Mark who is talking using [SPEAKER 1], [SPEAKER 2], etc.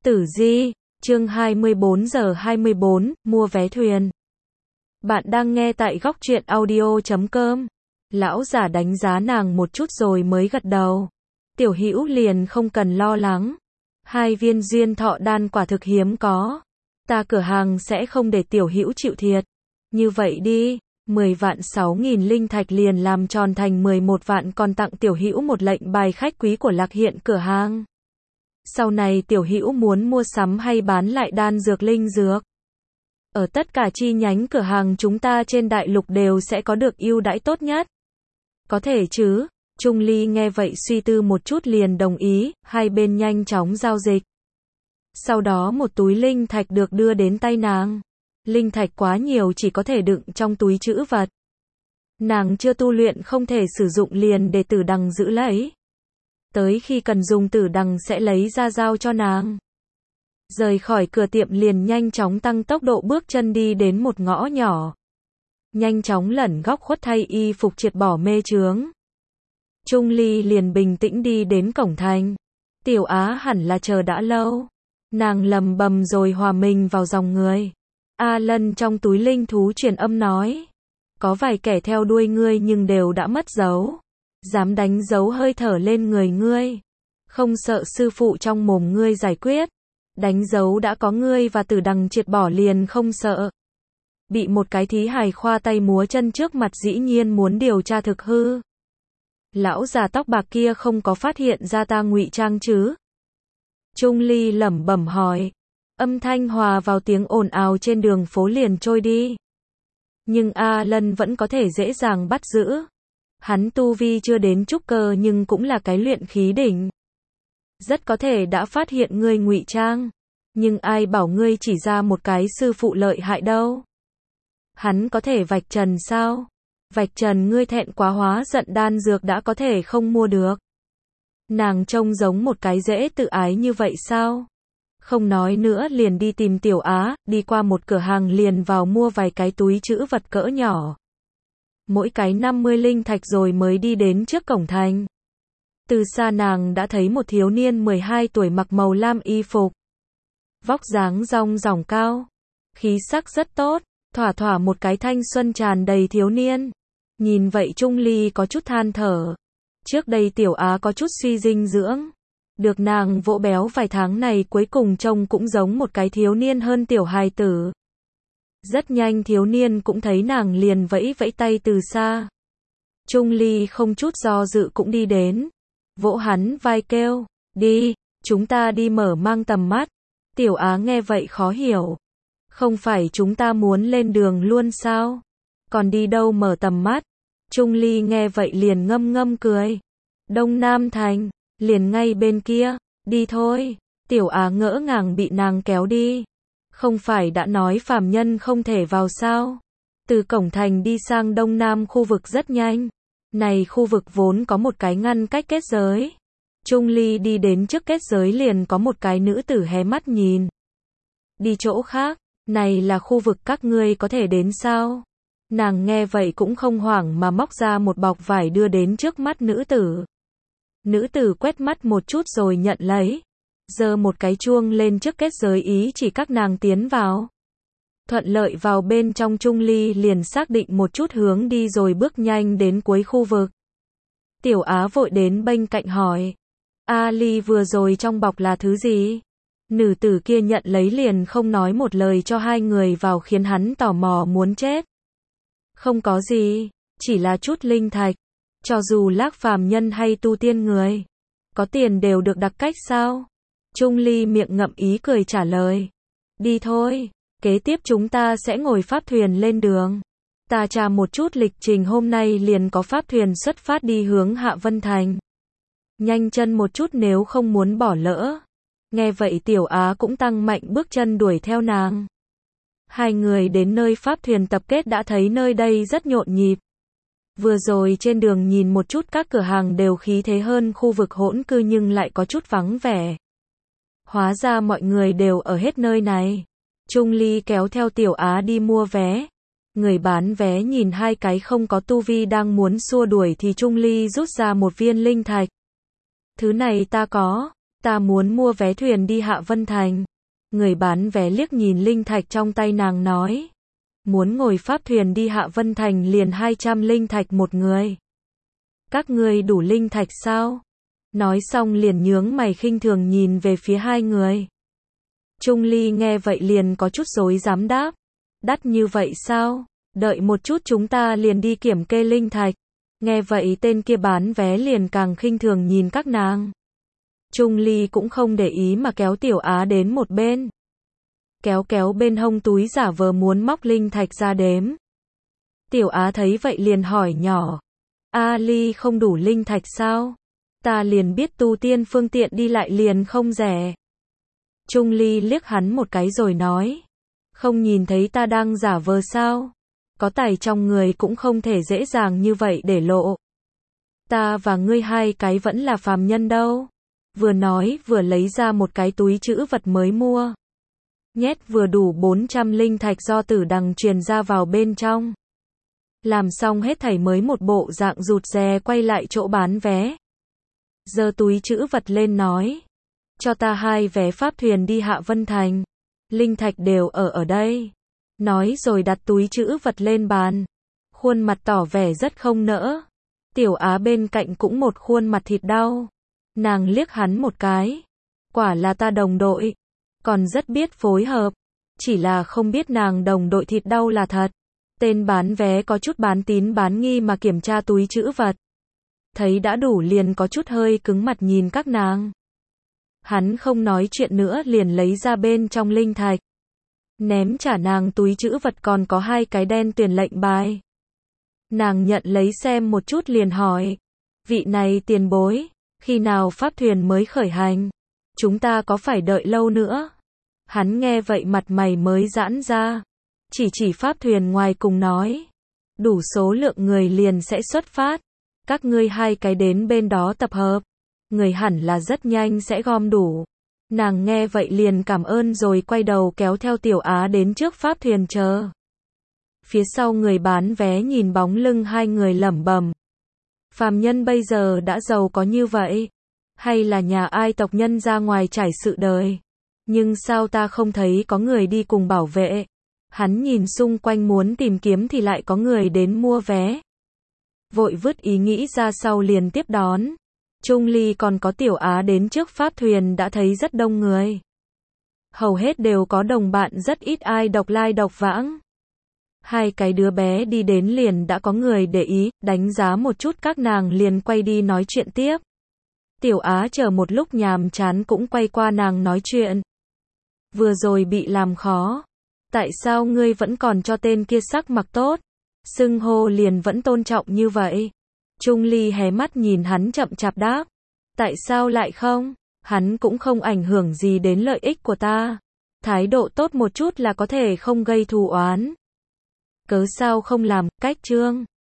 [SPEAKER 1] Tử Di, chương 24 giờ 24, mua vé thuyền. Bạn đang nghe tại góc truyện audio.com. Lão giả đánh giá nàng một chút rồi mới gật đầu. Tiểu Hữu liền không cần lo lắng. 2 viên duyên thọ đan quả thực hiếm có. Ta cửa hàng sẽ không để Tiểu Hữu chịu thiệt. Như vậy đi, 10 vạn 6.000 linh thạch liền làm tròn thành 11 vạn, còn tặng Tiểu Hữu một lệnh bài khách quý của Lạc Hiện cửa hàng. Sau này Tiểu Hữu muốn mua sắm hay bán lại đan dược linh dược, ở tất cả chi nhánh cửa hàng chúng ta trên đại lục đều sẽ có được ưu đãi tốt nhất. Có thể chứ? Trung Ly nghe vậy suy tư một chút liền đồng ý, hai bên nhanh chóng giao dịch. Sau đó một túi linh thạch được đưa đến tay nàng. Linh thạch quá nhiều chỉ có thể đựng trong túi trữ vật. Nàng chưa tu luyện không thể sử dụng liền để Tử Đằng giữ lấy. Tới khi cần dùng Tử Đằng sẽ lấy ra giao cho nàng. Rời khỏi cửa tiệm liền nhanh chóng tăng tốc độ bước chân đi đến một ngõ nhỏ. Nhanh chóng lẩn góc khuất thay y phục triệt bỏ mê chướng. Trung Ly liền bình tĩnh đi đến cổng thành. Tiểu Á hẳn là chờ đã lâu. Nàng lầm bầm rồi hòa mình vào dòng người. A Lân trong túi linh thú truyền âm nói. Có vài kẻ theo đuôi ngươi nhưng đều đã mất dấu. Dám đánh dấu hơi thở lên người ngươi. Không sợ sư phụ trong mồm ngươi giải quyết. Đánh dấu đã có ngươi và Tử Đằng triệt bỏ liền không sợ. Bị một cái thí hài khoa tay múa chân trước mặt dĩ nhiên muốn điều tra thực hư. Lão già tóc bạc kia không có phát hiện ra ta ngụy trang chứ? Trung Ly lẩm bẩm hỏi. Âm thanh hòa vào tiếng ồn ào trên đường phố liền trôi đi. Nhưng A Lân vẫn có thể dễ dàng bắt giữ. Hắn tu vi chưa đến trúc cơ nhưng cũng là cái luyện khí đỉnh. Rất có thể đã phát hiện ngươi ngụy trang. Nhưng ai bảo ngươi chỉ ra một cái sư phụ lợi hại đâu. Hắn có thể vạch trần sao? Vạch trần ngươi thẹn quá hóa giận đan dược đã có thể không mua được. Nàng trông giống một cái dễ tự ái như vậy sao? Không nói nữa liền đi tìm Tiểu Á, đi qua một cửa hàng liền vào mua vài cái túi trữ vật cỡ nhỏ. Mỗi cái 50 linh thạch rồi mới đi đến trước cổng thành. Từ xa nàng đã thấy một thiếu niên 12 tuổi mặc màu lam y phục. Vóc dáng rong ròng cao. Khí sắc rất tốt, thỏa thỏa một cái thanh xuân tràn đầy thiếu niên. Nhìn vậy Trung Ly có chút than thở. Trước đây Tiểu Á có chút suy dinh dưỡng. Được nàng vỗ béo vài tháng này cuối cùng trông cũng giống một cái thiếu niên hơn tiểu hài tử. Rất nhanh thiếu niên cũng thấy nàng liền vẫy vẫy tay từ xa. Trung Ly không chút do dự cũng đi đến. Vỗ hắn vai kêu, đi, chúng ta đi mở mang tầm mắt. Tiểu Á nghe vậy khó hiểu. Không phải chúng ta muốn lên đường luôn sao? Còn đi đâu mở tầm mắt? Trung Ly nghe vậy liền ngâm ngâm cười. Đông Nam Thành, liền ngay bên kia, đi thôi. Tiểu Á ngỡ ngàng bị nàng kéo đi. Không phải đã nói phàm nhân không thể vào sao? Từ cổng thành đi sang Đông Nam khu vực rất nhanh. Này khu vực vốn có một cái ngăn cách kết giới. Trung Ly đi đến trước kết giới liền có một cái nữ tử hé mắt nhìn. Đi chỗ khác, này là khu vực các ngươi có thể đến sao? Nàng nghe vậy cũng không hoảng mà móc ra một bọc vải đưa đến trước mắt nữ tử. Nữ tử quét mắt một chút rồi nhận lấy. Giơ một cái chuông lên trước kết giới ý chỉ các nàng tiến vào. Thuận lợi vào bên trong. Trung Ly liền xác định một chút hướng đi rồi bước nhanh đến cuối khu vực. Tiểu Á vội đến bên cạnh hỏi. A Ly vừa rồi trong bọc là thứ gì? Nữ tử kia nhận lấy liền không nói một lời cho hai người vào khiến hắn tò mò muốn chết. Không có gì, chỉ là chút linh thạch. Cho dù lác phàm nhân hay tu tiên người, có tiền đều được đặc cách sao? Trung Ly miệng ngậm ý cười trả lời. Đi thôi, kế tiếp chúng ta sẽ ngồi pháp thuyền lên đường. Ta tra một chút lịch trình hôm nay liền có pháp thuyền xuất phát đi hướng Hạ Vân Thành. Nhanh chân một chút nếu không muốn bỏ lỡ. Nghe vậy Tiểu Á cũng tăng mạnh bước chân đuổi theo nàng. Hai người đến nơi pháp thuyền tập kết đã thấy nơi đây rất nhộn nhịp. Vừa rồi trên đường nhìn một chút các cửa hàng đều khí thế hơn khu vực hỗn cư nhưng lại có chút vắng vẻ. Hóa ra mọi người đều ở hết nơi này. Trung Ly kéo theo Tiểu Á đi mua vé. Người bán vé nhìn hai cái không có tu vi đang muốn xua đuổi thì Trung Ly rút ra một viên linh thạch. Thứ này ta có, Ta muốn mua vé thuyền đi Hạ Vân Thành. Người bán vé liếc nhìn linh thạch trong tay nàng nói. Muốn ngồi pháp thuyền đi Hạ Vân Thành liền 200 linh thạch một người. Các ngươi đủ linh thạch sao? Nói xong liền nhướng mày khinh thường nhìn về phía hai người. Trung Ly nghe vậy liền có chút rối dám đáp. Đắt như vậy sao? Đợi một chút chúng ta liền đi kiểm kê linh thạch. Nghe vậy tên kia bán vé liền càng khinh thường nhìn các nàng. Trung Ly cũng không để ý mà kéo Tiểu Á đến một bên. Kéo bên hông túi giả vờ muốn móc linh thạch ra đếm. Tiểu Á thấy vậy liền hỏi nhỏ. A Ly không đủ linh thạch sao? Ta liền biết tu tiên phương tiện đi lại liền không rẻ. Trung Ly liếc hắn một cái rồi nói. Không nhìn thấy ta đang giả vờ sao? Có tài trong người cũng không thể dễ dàng như vậy để lộ. Ta và ngươi hai cái vẫn là phàm nhân đâu. Vừa nói vừa lấy ra một cái túi trữ vật mới mua. Nhét vừa đủ 400 linh thạch do Tử Đằng truyền ra vào bên trong. Làm xong hết thảy mới một bộ dạng rụt rè quay lại chỗ bán vé. Giơ túi trữ vật lên nói. Cho ta 2 vé pháp thuyền đi Hạ Vân Thành. Linh thạch đều ở đây. Nói rồi đặt túi trữ vật lên bàn. Khuôn mặt tỏ vẻ rất không nỡ. Tiểu Á bên cạnh cũng một khuôn mặt thịt đau. Nàng liếc hắn một cái. Quả là ta đồng đội. Còn rất biết phối hợp. Chỉ là không biết nàng đồng đội thịt đau là thật. Tên bán vé có chút bán tín bán nghi mà kiểm tra túi trữ vật. Thấy đã đủ liền có chút hơi cứng mặt nhìn các nàng. Hắn không nói chuyện nữa liền lấy ra bên trong linh thạch. Ném trả nàng túi trữ vật còn có 2 cái đen tuyển lệnh bài. Nàng nhận lấy xem một chút liền hỏi. Vị này tiền bối, khi nào pháp thuyền mới khởi hành? Chúng ta có phải đợi lâu nữa? Hắn nghe vậy mặt mày mới giãn ra. Chỉ pháp thuyền ngoài cùng nói. Đủ số lượng người liền sẽ xuất phát. Các ngươi 2 cái đến bên đó tập hợp. Người hẳn là rất nhanh sẽ gom đủ. Nàng nghe vậy liền cảm ơn rồi quay đầu kéo theo Tiểu Á đến trước pháp thuyền chờ. Phía sau người bán vé nhìn bóng lưng hai người lẩm bẩm. Phàm nhân bây giờ đã giàu có như vậy? Hay là nhà ai tộc nhân ra ngoài trải sự đời? Nhưng sao ta không thấy có người đi cùng bảo vệ? Hắn nhìn xung quanh muốn tìm kiếm thì lại có người đến mua vé. Vội vứt ý nghĩ ra sau liền tiếp đón. Trung Ly còn có Tiểu Á đến trước pháp thuyền đã thấy rất đông người. Hầu hết đều có đồng bạn, rất ít ai độc lai độc vãng. 2 cái đứa bé đi đến liền đã có người để ý, đánh giá một chút các nàng liền quay đi nói chuyện tiếp. Tiểu Á chờ một lúc nhàm chán cũng quay qua nàng nói chuyện. Vừa rồi bị làm khó. Tại sao ngươi vẫn còn cho tên kia sắc mặt tốt? Xưng hô liền vẫn tôn trọng như vậy. Trung Ly hé mắt nhìn hắn chậm chạp đáp. Tại sao lại không? Hắn cũng không ảnh hưởng gì đến lợi ích của ta. Thái độ tốt một chút là có thể không gây thù oán. Cớ sao không làm, cách Trương.